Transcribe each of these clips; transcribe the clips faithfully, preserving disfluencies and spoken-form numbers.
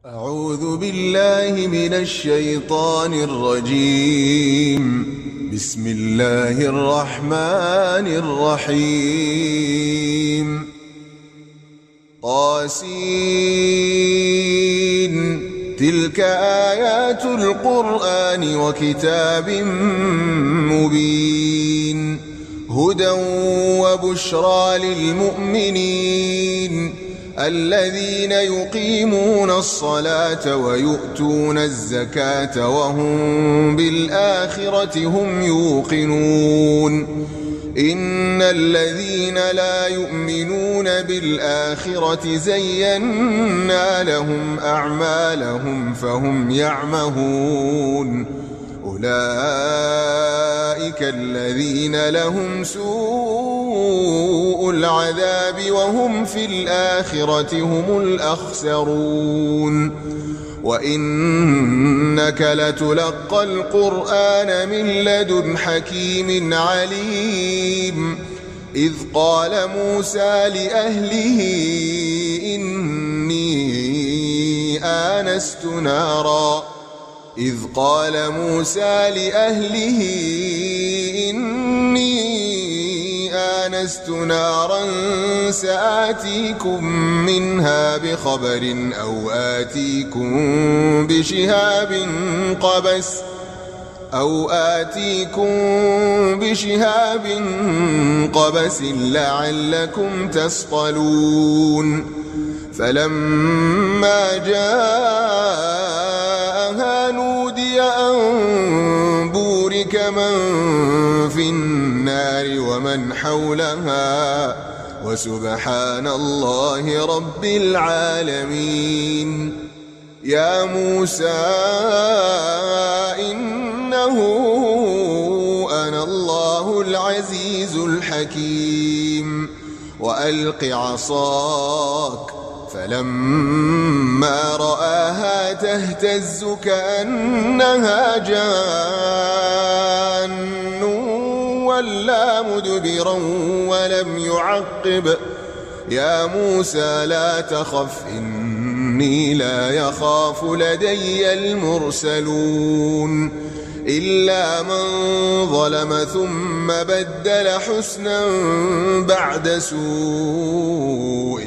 أعوذ بالله من الشيطان الرجيم. بسم الله الرحمن الرحيم. طاسين تلك آيات القرآن وكتاب مبين هدى وبشرى للمؤمنين الذين يقيمون الصلاة ويؤتون الزكاة وهم بالآخرة هم يوقنون إن الذين لا يؤمنون بالآخرة زينا لهم أعمالهم فهم يعمهون أولئك الذين لهم سوء العذاب وهم في الآخرة هم الأخسرون وإنك لتلقى القرآن من لدن حكيم عليم إذ قال موسى لأهله إني آنست نارا إذ قال موسى لأهله إني آنست نارا سآتيكم منها بخبر أو آتيكم بشهاب قبس أو آتيكم بشهاب قبس لعلكم تصطلون فلما جاءها نودي أن بورك من في النار ومن حولها وسبحان الله رب العالمين. يا موسى إنه أنا الله العزيز الحكيم وألق عصاك فلما رآها تهتز كأنها جان ولا مدبرا ولم يعقب يا موسى لا تخف إني لا يخاف لدي المرسلون إلا من ظلم ثم بدل حسنا بعد سوء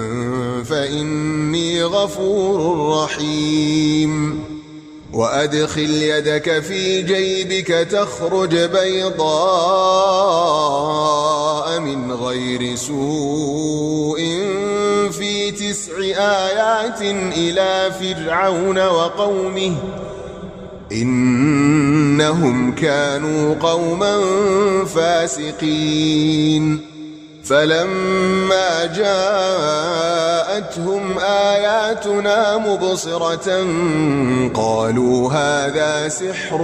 فإني غفور رحيم. وأدخل يدك في جيبك تخرج بيضاء من غير سوء في تسع آيات إلى فرعون وقومه إنهم كانوا قوما فاسقين. فلما جاءتهم آياتنا مبصرة قالوا هذا سحر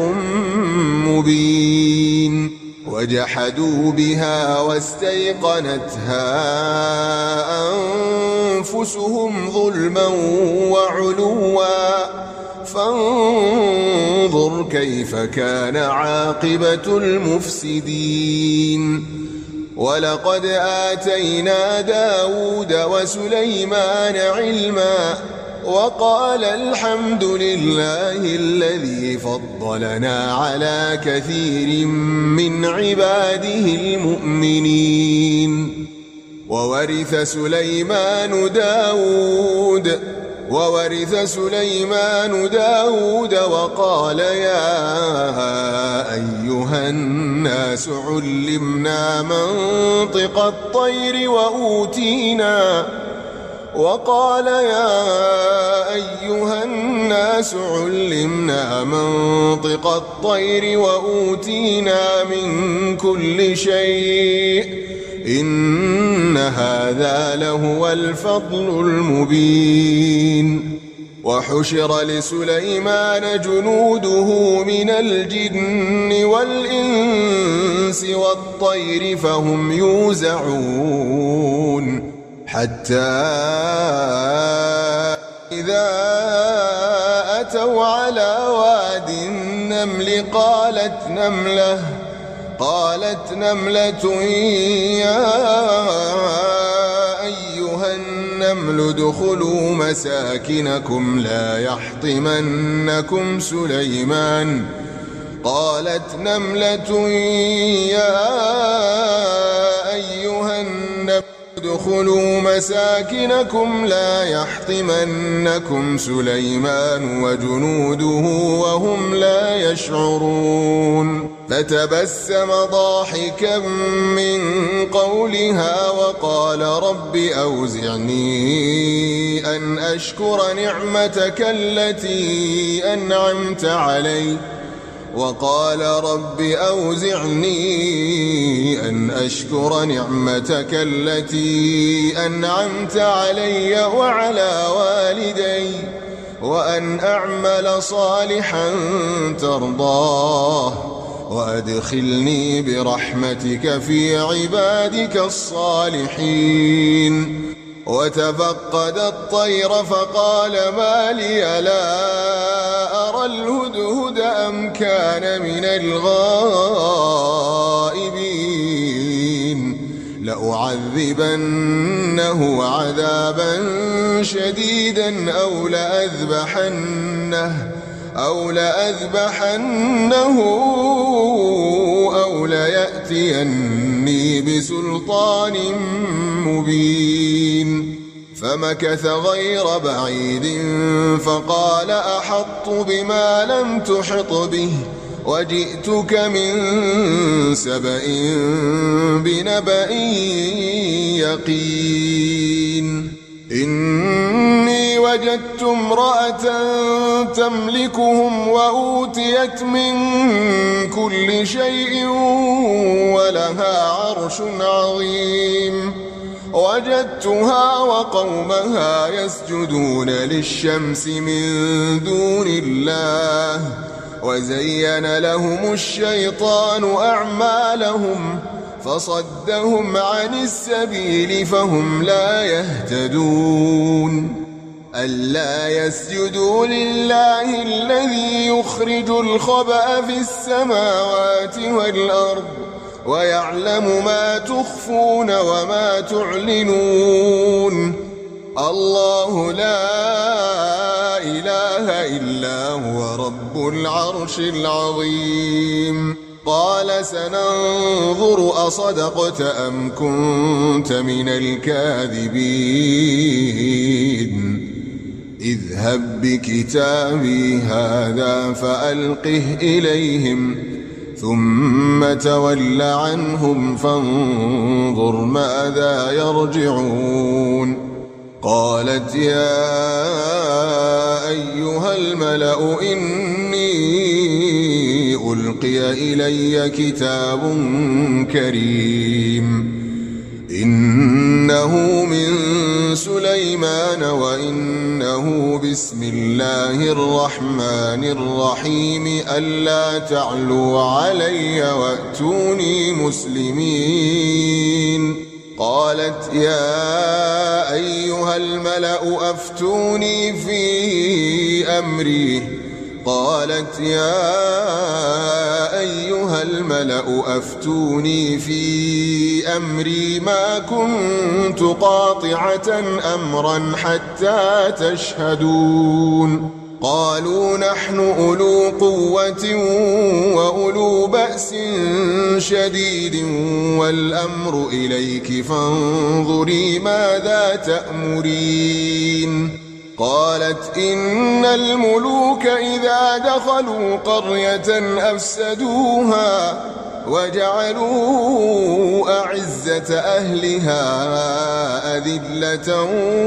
مبين وجحدوا بها واستيقنتها أنفسهم ظلما وعلوا فانظر كيف كان عاقبة المفسدين. ولقد آتينا داود وسليمان علما وقال الحمد لله الذي فضلنا على كثير من عباده المؤمنين. وورث سليمان داود وورث سليمان داود وقال يا أيها الناس علمنا منطق الطير وأوتينا وقال يا أيها الناس علمنا منطق الطير وأوتينا من كل شيء إن هذا لهو الفضل المبين. وحشر لسليمان جنوده من الجن والإنس والطير فهم يوزعون حتى إذا أتوا على واد النمل قالت نملة قالت نملة يا أيها النمل ادخلوا مساكنكم لا يحطمنكم سليمان قالت نملة يا أيها النمل ادخلوا مساكنكم لا يحطمنكم سليمان وجنوده وهم لا يشعرون فتبسم ضاحكا من قولها وقال رب أوزعني أن أشكر نعمتك التي أنعمت علي وقال رب أوزعني أن أشكر نعمتك التي أنعمت علي وعلى والدي وأن أعمل صالحا ترضاه وأدخلني برحمتك في عبادك الصالحين وتفقد الطير فقال ما لي لا أرى الهدهد أم كان من الغائبين لأعذبنه عذابا شديدا أو لأذبحنه أو لأذبحنه أو ليأتيني بسلطان مبين فمكث غير بعيد فقال أحطت بما لم تحط به وجئتك من سبأ بنبأ يقين إني وجدت امرأة تملكهم وأوتيت من كل شيء ولها عرش عظيم وجدتها وقومها يسجدون للشمس من دون الله وزين لهم الشيطان أعمالهم فصدهم عن السبيل فهم لا يهتدون ألا يسجدوا لله الذي يخرج الخبأ في السماوات والأرض ويعلم ما تخفون وما تعلنون الله لا إله إلا هو رب العرش العظيم قال سننظر أصدقت أم كنت من الكاذبين اذهب بكتابي هذا فألقه إليهم ثم تول عنهم فانظر ماذا يرجعون قالت يا أيها الملأ إني ألقي إلي كتاب كريم إنه من سليمان وإنه بسم الله الرحمن الرحيم ألا تعلوا علي وأتوني مسلمين قالت يا أيها الملأ أفتوني في أمري قالت يا أيها الملأ أفتوني في أمري ما كنت قاطعة أمرا حتى تشهدون قالوا نحن أولو قوة وأولو بأس شديد والأمر إليك فانظري ماذا تأمرين قالت إن الملوك إذا دخلوا قرية أفسدوها وجعلوا أعزة أهلها أذلة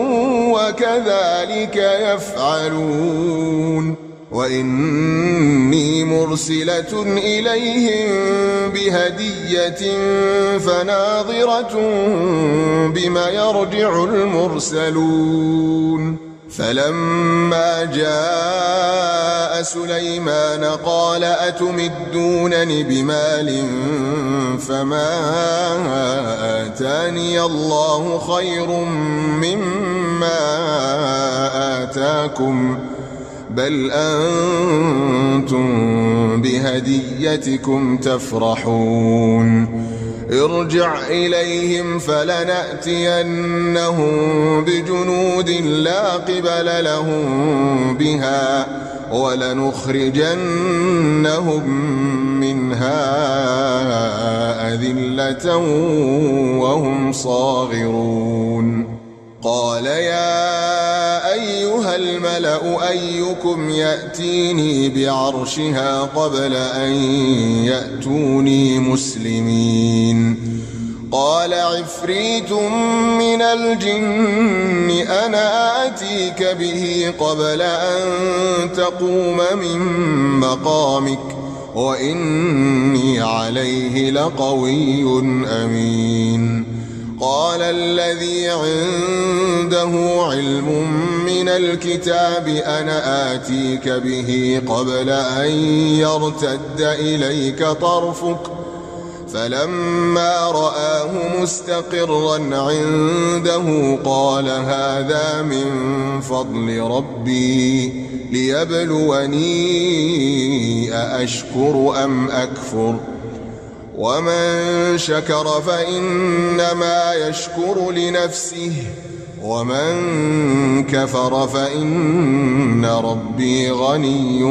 وكذلك يفعلون وإني مرسلة إليهم بهدية فناظرة بما يرجع المرسلون فلما جاء سليمان قال أتمدونني بمال فما آتاني الله خير مما آتاكم بل أنتم بهديتكم تفرحون ارجع إليهم فلنأتينهم بجنود لا قبل لهم بها ولنخرجنهم منها أذلة وهم صاغرون قال يا أيها الملأ أيكم يأتيني بعرشها قبل أن يأتوني مسلمين قال عفريت من الجن أنا آتيك به قبل أن تقوم من مقامك وإني عليه لقوي أمين قال الذي عنده علم من الكتاب أنا آتيك به قبل أن يرتد إليك طرفك فلما رآه مستقرا عنده قال هذا من فضل ربي ليبلوني أأشكر أم أكفر ومن شكر فإنما يشكر لنفسه ومن كفر فإن ربي غني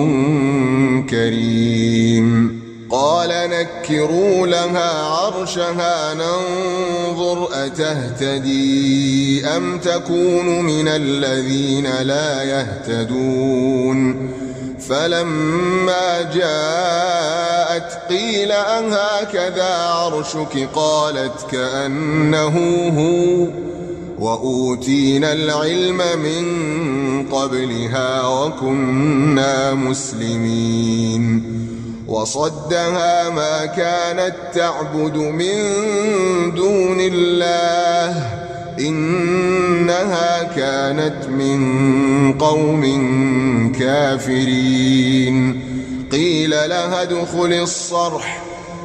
كريم قال نكروا لها عرشها ننظر أتهتدي أم تكون من الذين لا يهتدون فلما جاءت قيل أهكذا عرشك قالت كأنه هو وأوتينا العلم من قبلها وكنا مسلمين وصدها ما كانت تعبد من دون الله إنها كانت من قوم كافرين قيل لها ادخل الصرح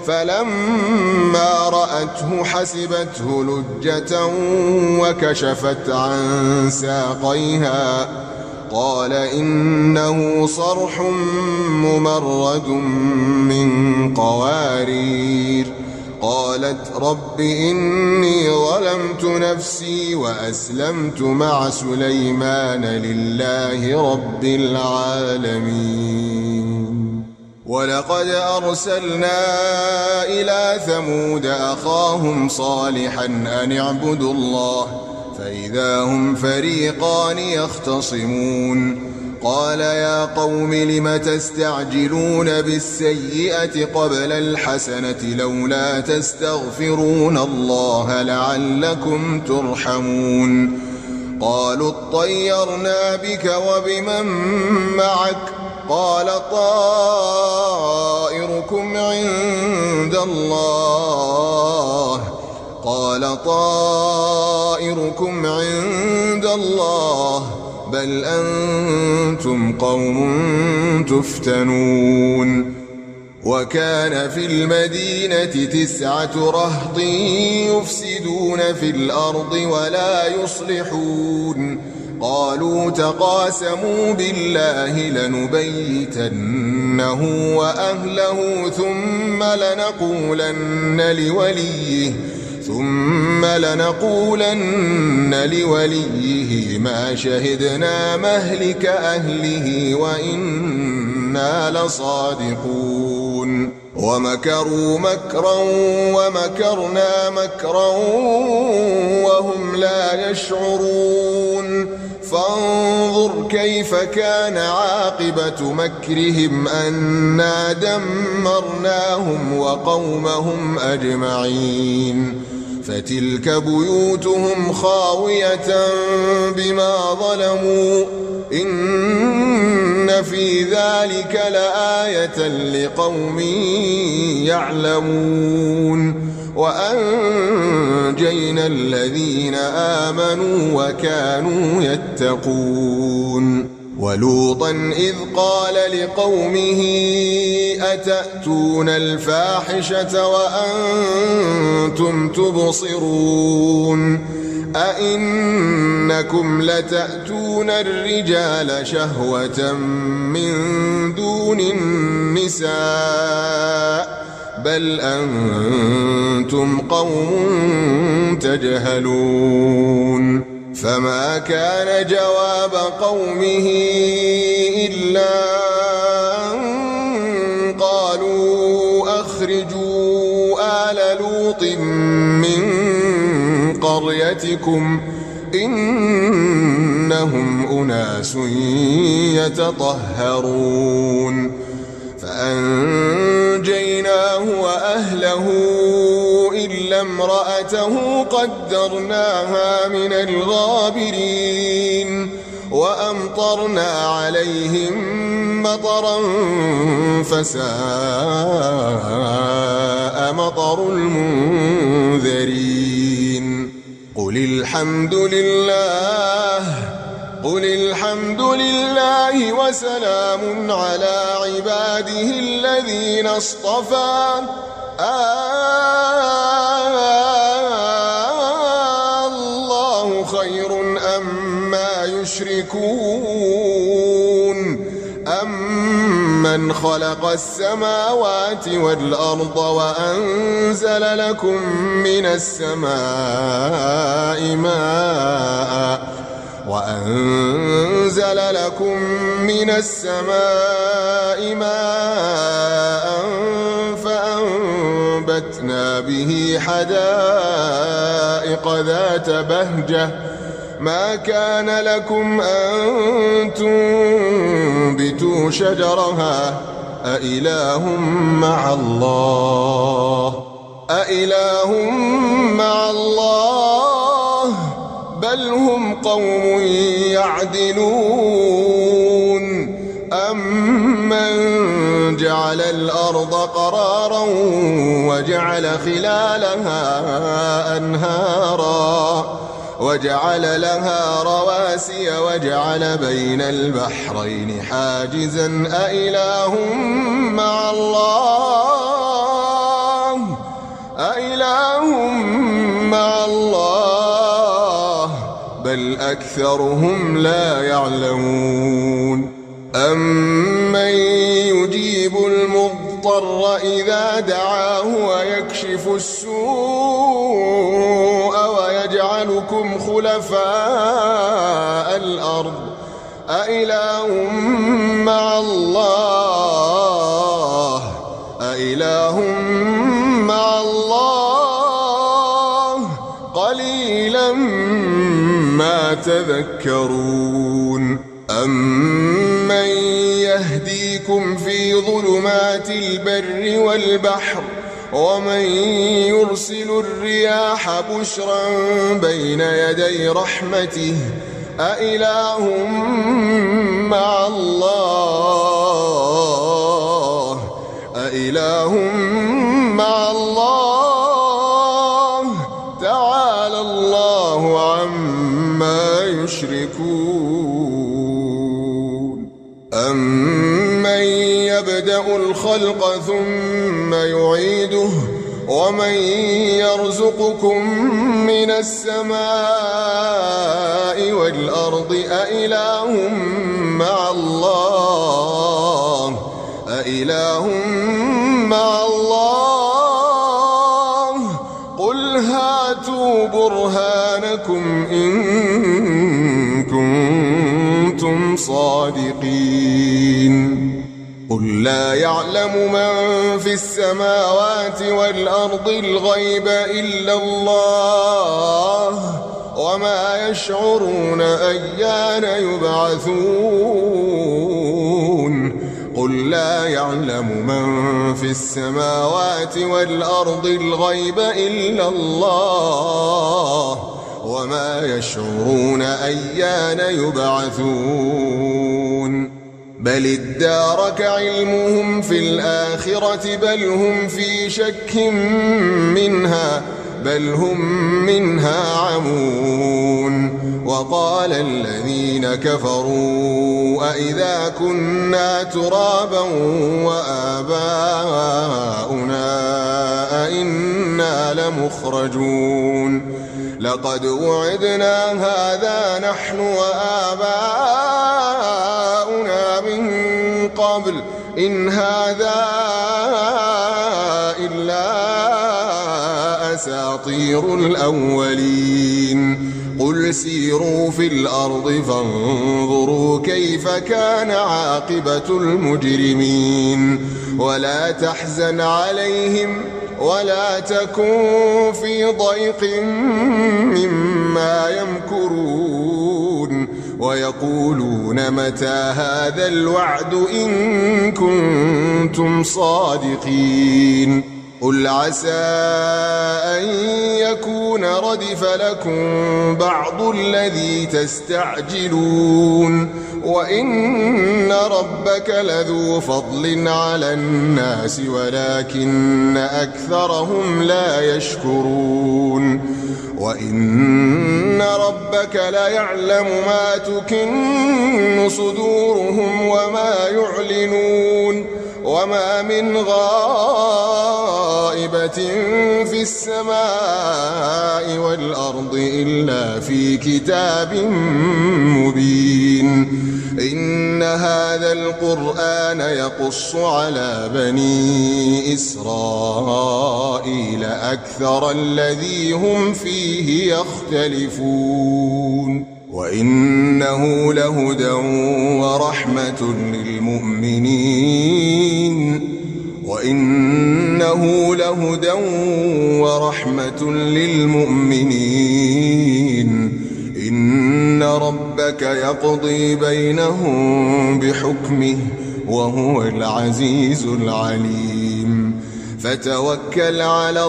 فلما رأته حسبته لجة وكشفت عن ساقيها قال إنه صرح ممرد من قوارير قالت رب إني ظلمت نفسي وأسلمت مع سليمان لله رب العالمين ولقد أرسلنا إلى ثمود أخاهم صالحا أن اعبدوا الله فإذا هم فريقان يختصمون قال يا قوم لم تستعجلون بالسيئة قبل الحسنة لولا تستغفرون الله لعلكم ترحمون قالوا اطيرنا بك وبمن معك قال طائركم عند الله قال طائركم عند الله بل أنتم قوم تفتنون وكان في المدينة تسعة رهط يفسدون في الأرض ولا يصلحون قالوا تقاسموا بالله لنبيتنه وأهله ثم لنقولن لوليه ثم لنقولن لوليه ما شهدنا مهلك أهله وإنا لصادقون ومكروا مكرا ومكرنا مكرا وهم لا يشعرون فانظر كيف كان عاقبة مكرهم أنا دمرناهم وقومهم أجمعين فتلك بيوتهم خاوية بما ظلموا إن في ذلك لآية لقوم يعلمون وأنجينا الذين آمنوا وكانوا يتقون ولوطا إذ قال لقومه أتأتون الفاحشة وأنتم تبصرون أئنكم لتأتون الرجال شهوة من دون النساء بل أنتم قوم تجهلون فما كان جواب قومه إلا أن قالوا أخرجوا آل لوط من قريتكم إنهم أناس يتطهرون فأنجيناه وأهله إلا امرأته قدرناها من الغابرين وأمطرنا عليهم مطرا فساء مطر المنذرين قل الحمد لله قل الحمد لله وسلام على عباده الذين اصطفى الله خير أما يشركون أمن خلق السماوات والأرض وأنزل لكم من السماء ماء وأنزل لكم من السماء ماء فأنبتنا به حدائق ذات بهجة ما كان لكم أن تنبتوا شجرها أإله مع الله أإله مع الله بل هم قوم يعدلون أمن جعل الأرض قرارا وجعل خلالها أنهارا وجعل لها رواسي وجعل بين البحرين حاجزا أإله مع الله أإله مع الله بل أكثرهم لا يعلمون أمن يجيب المضطر إذا دعاه ويكشف السوء ويجعلكم خلفاء الأرض أإله مع الله أإله مع الله قليلا ما تذكرون أمن يهديكم في ظلمات البر والبحر ومن يرسل الرياح بشرا بين يدي رحمته أإله مع الله أإله مع الله تعالى الله عما يشركون أمن يبدأ الخلق ثم يعيده ومن يرزقكم من السماء والأرض أإله مع الله أإله مع الله قل هاتوا برهانكم إن كنتم صادقين قل لا يعلم من في السماوات والأرض الغيب إلا الله وما يشعرون أيان يبعثون قل لا يعلم من في السماوات والأرض الغيب إلا الله وما يشعرون أيان يبعثون بل ادارك علمهم في الآخرة بل هم في شك منها بل هم منها عمون وقال الذين كفروا أئذا كنا ترابا وآباؤنا أئنا لمخرجون لقد وعدنا هذا نحن وآباؤنا من قبل إن هذا إلا أساطير الأولين قل سيروا في الأرض فانظروا كيف كان عاقبة المجرمين ولا تحزن عليهم ولا تكن في ضيق مما يمكرون ويقولون متى هذا الوعد إن كنتم صادقين قل عسى أن يكون ردف لكم بعض الذي تستعجلون وإن ربك لذو فضل على الناس ولكن أكثرهم لا يشكرون وإن ربك ليعلم ما تكن صدورهم وما يعلنون وما من غائبة في السماء والأرض إلا في كتاب مبين إن هذا القرآن يقص على بني إسرائيل أكثر الذي هم فيه يختلفون وإنه لهدى ورحمة للمؤمنين وإنه لهدى ورحمة للمؤمنين إن ربك يقضي بينهم بحكمه وهو العزيز العليم فتوكل على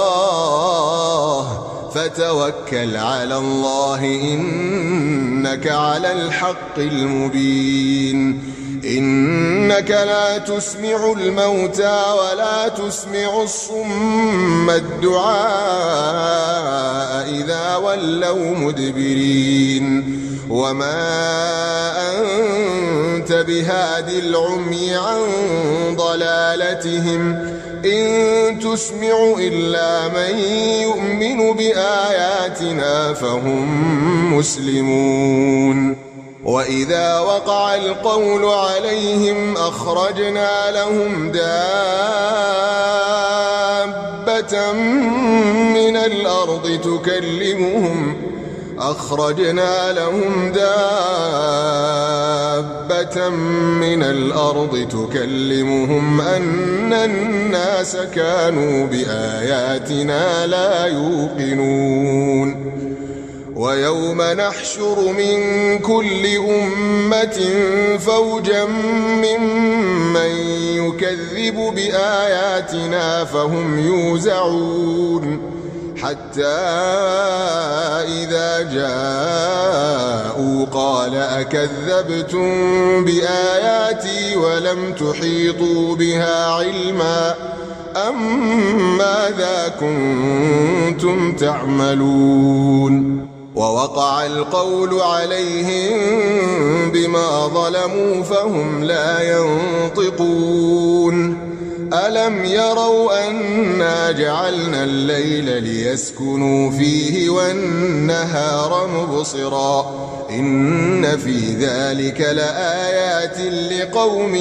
الله فتوكل على الله إنك على الحق المبين إنك لا تسمع الموتى ولا تسمع الصم الدعاء إذا ولوا مدبرين وما أنت بهاد العمي عن ضلالتهم إن تسمع إلا من يؤمن بآياتنا فهم مسلمون وإذا وقع القول عليهم أخرجنا لهم دابة من الأرض تكلمهم أخرجنا لهم دابة من الأرض تكلمهم أن الناس كانوا بآياتنا لا يوقنون ويوم نحشر من كل أمة فوجا ممن يكذب بآياتنا فهم يوزعون حتى إذا جاءوا قال أكذبتم بآياتي ولم تحيطوا بها علما أم ماذا كنتم تعملون ووقع القول عليهم بما ظلموا فهم لا ينطقون ألم يروا أنا جعلنا الليل ليسكنوا فيه والنهار مبصرا إن في ذلك لآيات لقوم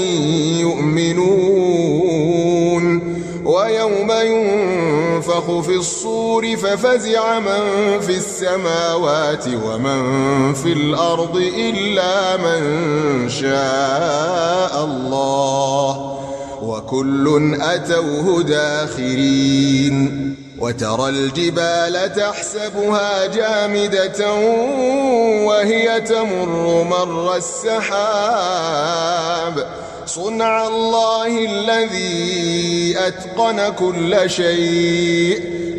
يؤمنون ويوم ينفخ في الصور ففزع من في السماوات ومن في الأرض إلا من شاء الله وكل أتوه داخرين وترى الجبال تحسبها جامدة وهي تمر مر السحاب صنع الله الذي أتقن كل شيء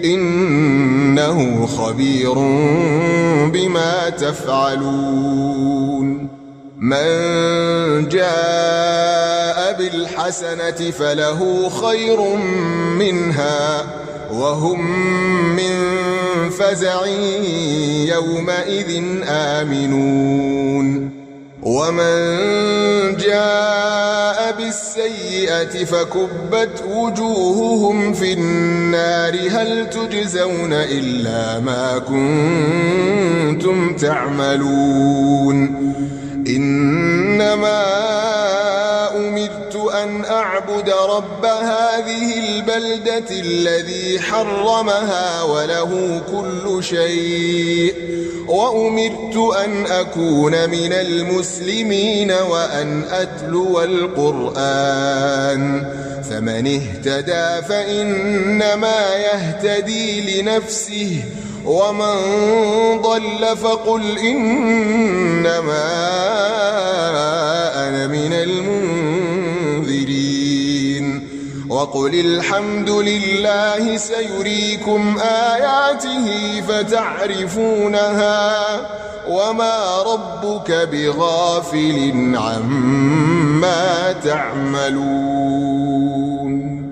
إنه خبير بما تفعلون من جاء بالحسنة فله خير منها وهم من فزع يومئذ آمنون ومن جاء بالسيئة فكبت وجوههم في النار هل تجزون إلا ما كنتم تعملون إنما أمرت أن أعبد ليعبد رب هذه البلدة الذي حرمها وله كل شيء وأمرت أن أكون من المسلمين وأن أتلو القرآن فمن اهتدى فإنما يهتدي لنفسه ومن ضل فقل إنما أنا من المنذرين وقل الحمد لله سيريكم آياته فتعرفونها وما ربك بغافل عما تعملون.